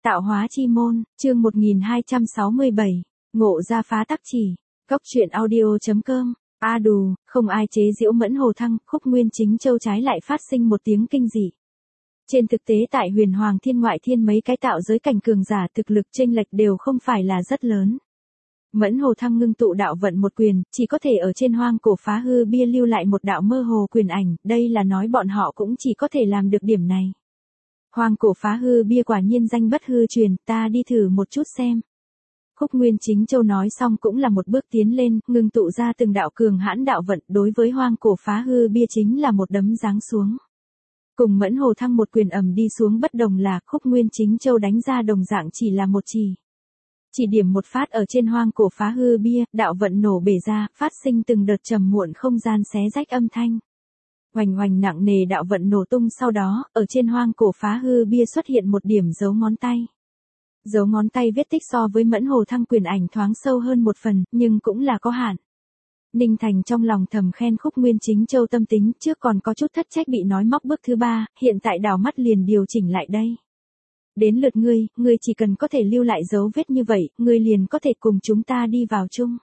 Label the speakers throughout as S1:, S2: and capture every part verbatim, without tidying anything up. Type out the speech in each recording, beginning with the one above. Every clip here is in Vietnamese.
S1: Tạo hóa chi môn, chương một nghìn hai trăm sáu mươi bảy, ngộ ra phá tắc chỉ. Cốc truyện audio.com. A đù, không ai chế giễu Mẫn Hồ Thăng, Khúc Nguyên Chính Châu trái lại phát sinh một tiếng kinh dị. Trên thực tế tại Huyền Hoàng Thiên ngoại thiên mấy cái tạo giới cảnh cường giả thực lực chênh lệch đều không phải là rất lớn. Mẫn Hồ Thăng ngưng tụ đạo vận một quyền, chỉ có thể ở trên hoang cổ phá hư bia lưu lại một đạo mơ hồ quyền ảnh, đây là nói bọn họ cũng chỉ có thể làm được điểm này. Hoang cổ phá hư bia quả nhiên danh bất hư truyền, ta đi thử một chút xem. Khúc Nguyên Chính Châu nói xong cũng là một bước tiến lên, ngưng tụ ra từng đạo cường hãn đạo vận, đối với hoang cổ phá hư bia chính là một đấm giáng xuống. Cùng Mẫn Hồ Thăng một quyền ầm đi xuống bất đồng là Khúc Nguyên Chính Châu đánh ra đồng dạng chỉ là một chỉ. Chỉ điểm một phát ở trên hoang cổ phá hư bia, đạo vận nổ bể ra, phát sinh từng đợt trầm muộn không gian xé rách âm thanh. Hoành hoành nặng nề đạo vận nổ tung, sau đó, ở trên hoang cổ phá hư bia xuất hiện một điểm dấu ngón tay. Dấu ngón tay vết tích so với Mẫn Hồ Thăng quyền ảnh thoáng sâu hơn một phần, nhưng cũng là có hạn. Ninh Thành trong lòng thầm khen Khúc Nguyên Chính Châu tâm tính, trước còn có chút thất trách bị nói móc bước thứ ba, hiện tại đảo mắt liền điều chỉnh lại đây. Đến lượt ngươi, ngươi chỉ cần có thể lưu lại dấu vết như vậy, ngươi liền có thể cùng chúng ta đi vào chung.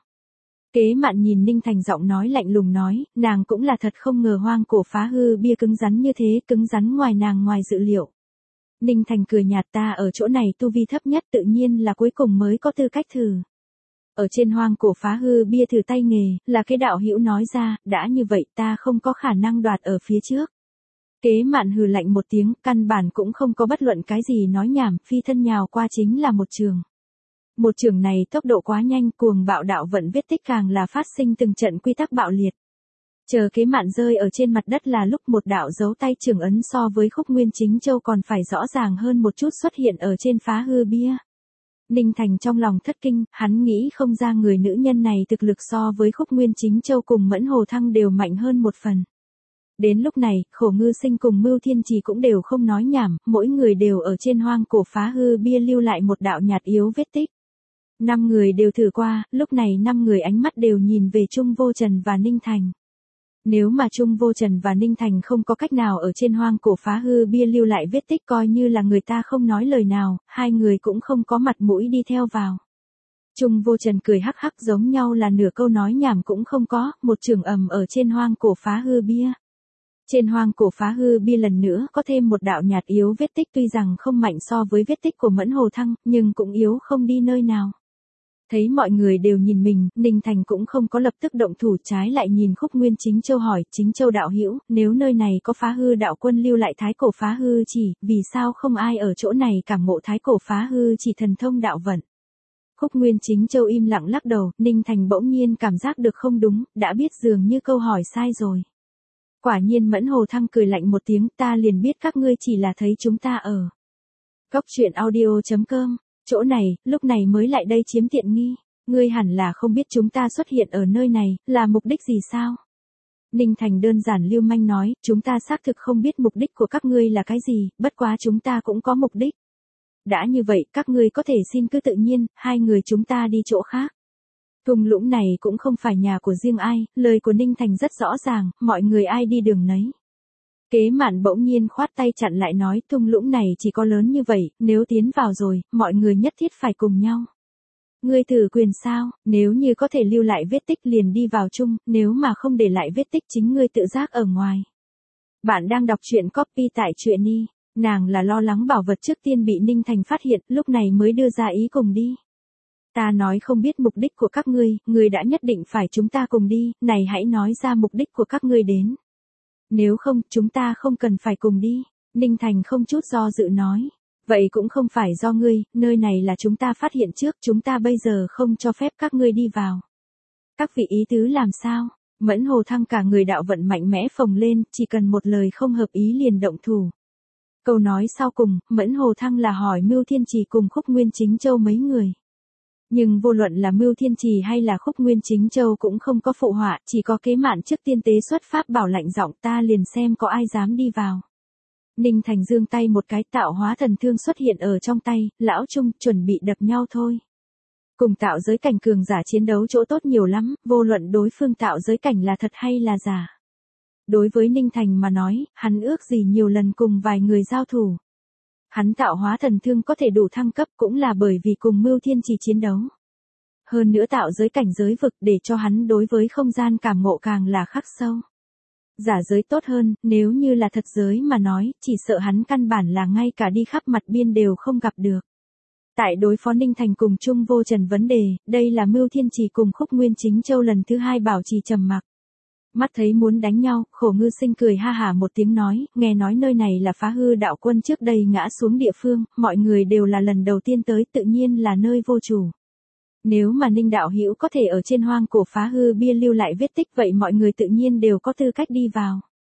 S1: Kế Mạn nhìn Ninh Thành giọng nói lạnh lùng nói, nàng cũng là thật không ngờ hoang cổ phá hư bia cứng rắn như thế, cứng rắn ngoài nàng ngoài dự liệu. Ninh Thành cười nhạt, ta ở chỗ này tu vi thấp nhất tự nhiên là cuối cùng mới có tư cách thử. Ở trên hoang cổ phá hư bia thử tay nghề, là cái đạo hữu nói ra, đã như vậy ta không có khả năng đoạt ở phía trước. Kế Mạn hừ lạnh một tiếng, căn bản cũng không có bất luận cái gì nói nhảm, phi thân nhào qua chính là một trường. Một trường này tốc độ quá nhanh, cuồng bạo đạo vận vết tích càng là phát sinh từng trận quy tắc bạo liệt. Chờ Kế Mạn rơi ở trên mặt đất là lúc một đạo dấu tay trường ấn so với Khúc Nguyên Chính Châu còn phải rõ ràng hơn một chút xuất hiện ở trên phá hư bia. Ninh Thành trong lòng thất kinh, hắn nghĩ không ra người nữ nhân này thực lực so với Khúc Nguyên Chính Châu cùng Mẫn Hồ Thăng đều mạnh hơn một phần. Đến lúc này, Khổ Ngư Sinh cùng Mưu Thiên Trì cũng đều không nói nhảm, mỗi người đều ở trên hoang cổ phá hư bia lưu lại một đạo nhạt yếu vết tích. Năm người đều thử qua, lúc này năm người ánh mắt đều nhìn về Trung Vô Trần và Ninh Thành. Nếu mà Trung Vô Trần và Ninh Thành không có cách nào ở trên hoang cổ phá hư bia lưu lại vết tích, coi như là người ta không nói lời nào, hai người cũng không có mặt mũi đi theo vào. Trung Vô Trần cười hắc hắc, giống nhau là nửa câu nói nhảm cũng không có, một trường ầm ở trên hoang cổ phá hư bia. Trên hoang cổ phá hư bia lần nữa có thêm một đạo nhạt yếu vết tích, tuy rằng không mạnh so với vết tích của Mẫn Hồ Thăng, nhưng cũng yếu không đi nơi nào. Thấy mọi người đều nhìn mình, Ninh Thành cũng không có lập tức động thủ, trái lại nhìn Khúc Nguyên Chính Châu hỏi, Chính Châu đạo hữu, nếu nơi này có phá hư đạo quân lưu lại thái cổ phá hư chỉ, vì sao không ai ở chỗ này cảm ngộ thái cổ phá hư chỉ thần thông đạo vận? Khúc Nguyên Chính Châu im lặng lắc đầu, Ninh Thành bỗng nhiên cảm giác được không đúng, đã biết dường như câu hỏi sai rồi. Quả nhiên Mẫn Hồ Thăng cười lạnh một tiếng, ta liền biết các ngươi chỉ là thấy chúng ta ở Cốc truyện audio.com. Chỗ này, lúc này mới lại đây chiếm tiện nghi, ngươi hẳn là không biết chúng ta xuất hiện ở nơi này, là mục đích gì sao? Ninh Thành đơn giản lưu manh nói, chúng ta xác thực không biết mục đích của các ngươi là cái gì, bất quá chúng ta cũng có mục đích. Đã như vậy, các ngươi có thể xin cứ tự nhiên, hai người chúng ta đi chỗ khác. Thung lũng này cũng không phải nhà của riêng ai, lời của Ninh Thành rất rõ ràng, mọi người ai đi đường nấy. Kế Mạn bỗng nhiên khoát tay chặn lại nói, thung lũng này chỉ có lớn như vậy, nếu tiến vào rồi, mọi người nhất thiết phải cùng nhau. Ngươi thử quyền sao, nếu như có thể lưu lại vết tích liền đi vào chung, nếu mà không để lại vết tích chính ngươi tự giác ở ngoài. Bạn đang đọc truyện copy tại truyện y, nàng là lo lắng bảo vật trước tiên bị Ninh Thành phát hiện, lúc này mới đưa ra ý cùng đi. Ta nói không biết mục đích của các ngươi, ngươi đã nhất định phải chúng ta cùng đi, này hãy nói ra mục đích của các ngươi đến. Nếu không, chúng ta không cần phải cùng đi. Ninh Thành không chút do dự nói. Vậy cũng không phải do ngươi, nơi này là chúng ta phát hiện trước, chúng ta bây giờ không cho phép các ngươi đi vào. Các vị ý tứ làm sao? Mẫn Hồ Thăng cả người đạo vận mạnh mẽ phồng lên, chỉ cần một lời không hợp ý liền động thủ. Câu nói sau cùng, Mẫn Hồ Thăng là hỏi Mưu Thiên Trì cùng Khúc Nguyên Chính Châu mấy người. Nhưng vô luận là Mưu Thiên Trì hay là Khúc Nguyên Chính Châu cũng không có phụ họa, chỉ có Kế Mạn trước tiên tế xuất pháp bảo lạnh giọng, ta liền xem có ai dám đi vào. Ninh Thành giương tay một cái, tạo hóa thần thương xuất hiện ở trong tay, lão Trung chuẩn bị đập nhau thôi. Cùng tạo giới cảnh cường giả chiến đấu chỗ tốt nhiều lắm, vô luận đối phương tạo giới cảnh là thật hay là giả. Đối với Ninh Thành mà nói, hắn ước gì nhiều lần cùng vài người giao thủ. Hắn tạo hóa thần thương có thể đủ thăng cấp cũng là bởi vì cùng Mưu Thiên Trì chiến đấu. Hơn nữa tạo giới cảnh giới vực để cho hắn đối với không gian cảm ngộ càng là khắc sâu. Giả giới tốt hơn, nếu như là thật giới mà nói, chỉ sợ hắn căn bản là ngay cả đi khắp mặt biên đều không gặp được. Tại đối phó Ninh Thành cùng Trung Vô Trần vấn đề, đây là Mưu Thiên Trì cùng Khúc Nguyên Chính Châu lần thứ hai bảo trì trầm mặc. Mắt thấy muốn đánh nhau, Khổ Ngư Sinh cười ha hả một tiếng nói, nghe nói nơi này là Phá Hư đạo quân trước đây ngã xuống địa phương, mọi người đều là lần đầu tiên tới, tự nhiên là nơi vô chủ. Nếu mà Ninh đạo hữu có thể ở trên hoang cổ Phá Hư bia lưu lại vết tích vậy mọi người tự nhiên đều có tư cách đi vào.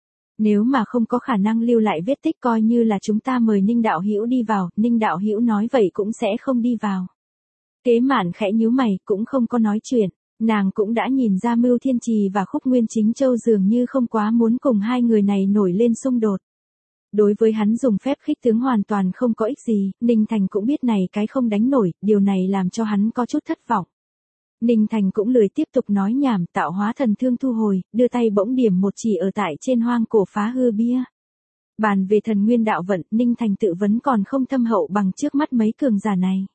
S1: Nếu mà không có khả năng lưu lại vết tích coi như là chúng ta mời Ninh đạo hữu đi vào, Ninh đạo hữu nói vậy cũng sẽ không đi vào. Kế Mạn khẽ nhíu mày, cũng không có nói chuyện, nàng cũng đã nhìn ra Mưu Thiên Trì và Khúc Nguyên Chính Châu dường như không quá muốn cùng hai người này nổi lên xung đột. Đối với hắn dùng phép khích tướng hoàn toàn không có ích gì, Ninh Thành cũng biết này cái không đánh nổi, điều này làm cho hắn có chút thất vọng. Ninh Thành cũng lười tiếp tục nói nhảm, tạo hóa thần thương thu hồi, đưa tay bỗng điểm một chỉ ở tại trên hoang cổ Phá Hư bia. Bàn về thần nguyên đạo vận, Ninh Thành tự vấn còn không thâm hậu bằng trước mắt mấy cường giả này.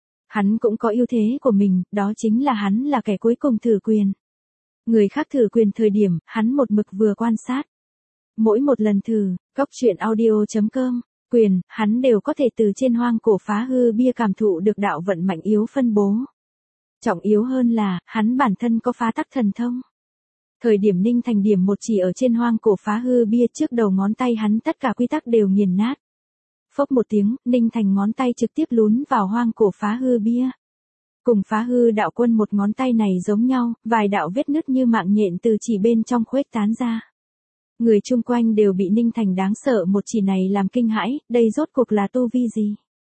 S1: Hắn cũng có ưu thế của mình, đó chính là hắn là kẻ cuối cùng thử quyền. Người khác thử quyền thời điểm, hắn một mực vừa quan sát. Mỗi một lần thử, góc truyện audio chấm com, quyền, hắn đều có thể từ trên hoang cổ Phá Hư bia cảm thụ được đạo vận mạnh yếu phân bố. Trọng yếu hơn là, hắn bản thân có phá tắc thần thông. Thời điểm Ninh Thành điểm một chỉ ở trên hoang cổ Phá Hư bia trước đầu ngón tay hắn tất cả quy tắc đều nghiền nát. Phốc một tiếng, Ninh Thành ngón tay trực tiếp lún vào hoang cổ Phá Hư bia. Cùng Phá Hư đạo quân một ngón tay này giống nhau, vài đạo vết nứt như mạng nhện từ chỉ bên trong khuếch tán ra. Người chung quanh đều bị Ninh Thành đáng sợ một chỉ này làm kinh hãi, đây rốt cuộc là tu vi gì?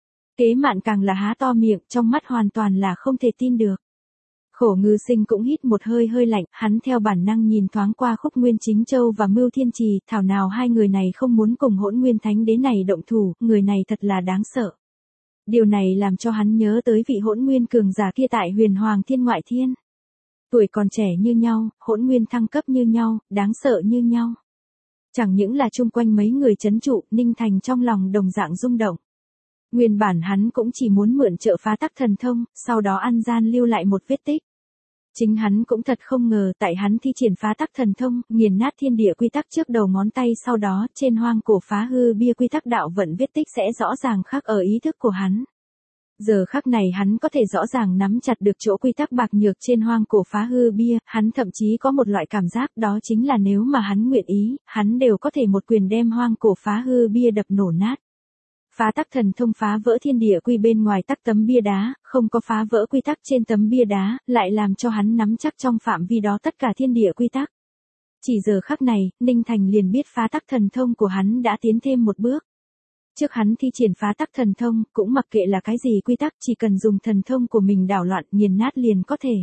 S1: Kế Mạn càng là há to miệng, trong mắt hoàn toàn là không thể tin được. Khổ Ngư Sinh cũng hít một hơi hơi lạnh, hắn theo bản năng nhìn thoáng qua Khúc Nguyên Chính Châu và Mưu Thiên Trì, thảo nào hai người này không muốn cùng Hỗn Nguyên Thánh Đế này động thủ, người này thật là đáng sợ. Điều này làm cho hắn nhớ tới vị Hỗn Nguyên cường giả kia tại Huyền Hoàng Thiên Ngoại Thiên. Tuổi còn trẻ như nhau, Hỗn Nguyên thăng cấp như nhau, đáng sợ như nhau. Chẳng những là chung quanh mấy người trấn trụ, Ninh Thành trong lòng đồng dạng rung động. Nguyên bản hắn cũng chỉ muốn mượn trợ phá tắc thần thông, sau đó ăn gian lưu lại một vết tích. Chính hắn cũng thật không ngờ tại hắn thi triển phá tắc thần thông, nghiền nát thiên địa quy tắc trước đầu ngón tay sau đó trên hoang cổ Phá Hư bia quy tắc đạo vận vết tích sẽ rõ ràng khắc ở ý thức của hắn. Giờ khắc này hắn có thể rõ ràng nắm chặt được chỗ quy tắc bạc nhược trên hoang cổ Phá Hư bia, hắn thậm chí có một loại cảm giác đó chính là nếu mà hắn nguyện ý, hắn đều có thể một quyền đem hoang cổ Phá Hư bia đập nổ nát. Phá tắc thần thông phá vỡ thiên địa quy bên ngoài tắc tấm bia đá, không có phá vỡ quy tắc trên tấm bia đá, lại làm cho hắn nắm chắc trong phạm vi đó tất cả thiên địa quy tắc. Chỉ giờ khắc này, Ninh Thành liền biết phá tắc thần thông của hắn đã tiến thêm một bước. Trước hắn thi triển phá tắc thần thông, cũng mặc kệ là cái gì quy tắc, chỉ cần dùng thần thông của mình đảo loạn, nghiền nát liền có thể.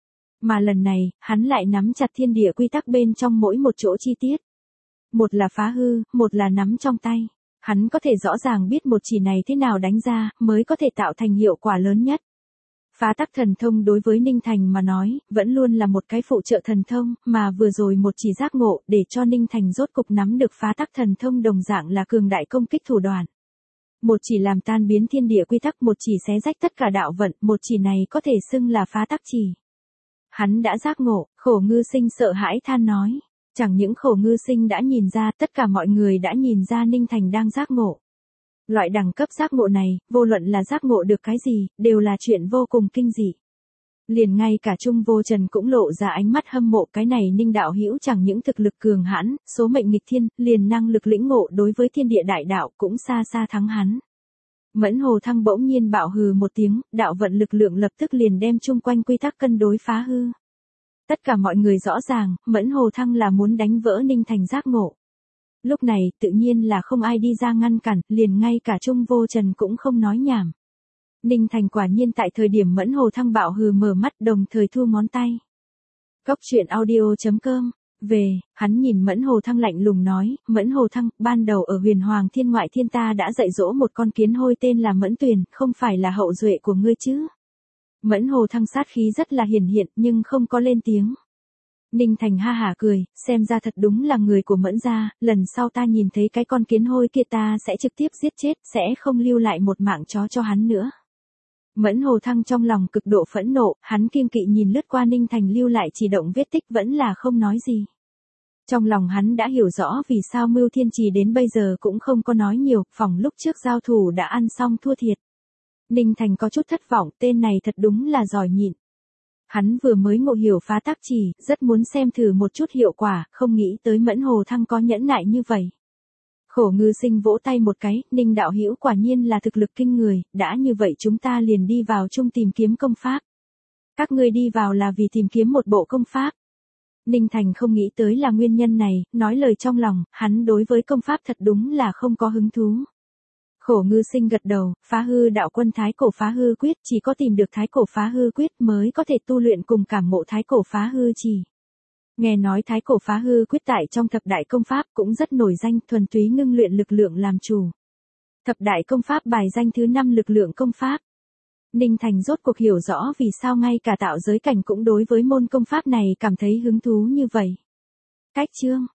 S1: Mà lần này, hắn lại nắm chặt thiên địa quy tắc bên trong mỗi một chỗ chi tiết. Một là phá hư, một là nắm trong tay. Hắn có thể rõ ràng biết một chỉ này thế nào đánh ra, mới có thể tạo thành hiệu quả lớn nhất. Phá tắc thần thông đối với Ninh Thành mà nói, vẫn luôn là một cái phụ trợ thần thông, mà vừa rồi một chỉ giác ngộ, để cho Ninh Thành rốt cục nắm được phá tắc thần thông đồng dạng là cường đại công kích thủ đoạn. Một chỉ làm tan biến thiên địa quy tắc, một chỉ xé rách tất cả đạo vận, một chỉ này có thể xưng là phá tắc chỉ. Hắn đã giác ngộ, Khổ Ngư Sinh sợ hãi than nói. Chẳng những Khổ Ngư Sinh đã nhìn ra, tất cả mọi người đã nhìn ra Ninh Thành đang giác ngộ. Loại đẳng cấp giác ngộ này, vô luận là giác ngộ được cái gì, đều là chuyện vô cùng kinh dị. Liền ngay cả Trung Vô Trần cũng lộ ra ánh mắt hâm mộ, cái này Ninh đạo hữu chẳng những thực lực cường hãn, số mệnh nghịch thiên, liền năng lực lĩnh ngộ đối với thiên địa đại đạo cũng xa xa thắng hắn. Mẫn Hồ Thăng bỗng nhiên bạo hừ một tiếng, đạo vận lực lượng lập tức liền đem chung quanh quy tắc cân đối phá hư. Tất cả mọi người rõ ràng, Mẫn Hồ Thăng là muốn đánh vỡ Ninh Thành giác ngộ. Lúc này, tự nhiên là không ai đi ra ngăn cản, liền ngay cả Trung Vô Trần cũng không nói nhảm. Ninh Thành quả nhiên tại thời điểm Mẫn Hồ Thăng bạo hừ mở mắt đồng thời thu ngón tay. Góc truyện audio chấm com, về, hắn nhìn Mẫn Hồ Thăng lạnh lùng nói, Mẫn Hồ Thăng, ban đầu ở Huyền Hoàng Thiên Ngoại Thiên ta đã dạy dỗ một con kiến hôi tên là Mẫn Tuyền, không phải là hậu duệ của ngươi chứ? Mẫn Hồ Thăng sát khí rất là hiển hiện nhưng không có lên tiếng. Ninh Thành ha hả cười, xem ra thật đúng là người của Mẫn gia, lần sau ta nhìn thấy cái con kiến hôi kia ta sẽ trực tiếp giết chết, sẽ không lưu lại một mạng chó cho hắn nữa. Mẫn Hồ Thăng trong lòng cực độ phẫn nộ, hắn kiêng kỵ nhìn lướt qua Ninh Thành lưu lại chỉ động vết tích vẫn là không nói gì. Trong lòng hắn đã hiểu rõ vì sao Mưu Thiên Trì đến bây giờ cũng không có nói nhiều, phòng lúc trước giao thủ đã ăn xong thua thiệt. Ninh Thành có chút thất vọng, tên này thật đúng là giỏi nhịn. Hắn vừa mới ngộ hiểu phá tác chỉ, rất muốn xem thử một chút hiệu quả, không nghĩ tới Mẫn Hồ Thăng có nhẫn nại như vậy. Khổ Ngư Sinh vỗ tay một cái, Ninh đạo hữu quả nhiên là thực lực kinh người, đã như vậy chúng ta liền đi vào chung tìm kiếm công pháp. Các ngươi đi vào là vì tìm kiếm một bộ công pháp. Ninh Thành không nghĩ tới là nguyên nhân này, nói lời trong lòng, hắn đối với công pháp thật đúng là không có hứng thú. Khổ Ngư Sinh gật đầu, phá hư đạo quân thái cổ phá hư quyết, chỉ có tìm được thái cổ phá hư quyết mới có thể tu luyện cùng cảm ngộ thái cổ phá hư chỉ. Nghe nói thái cổ phá hư quyết tại trong thập đại công pháp cũng rất nổi danh, thuần túy ngưng luyện lực lượng làm chủ. Thập đại công pháp bài danh thứ năm lực lượng công pháp. Ninh Thành rốt cuộc hiểu rõ vì sao ngay cả tạo giới cảnh cũng đối với môn công pháp này cảm thấy hứng thú như vậy. Cách chương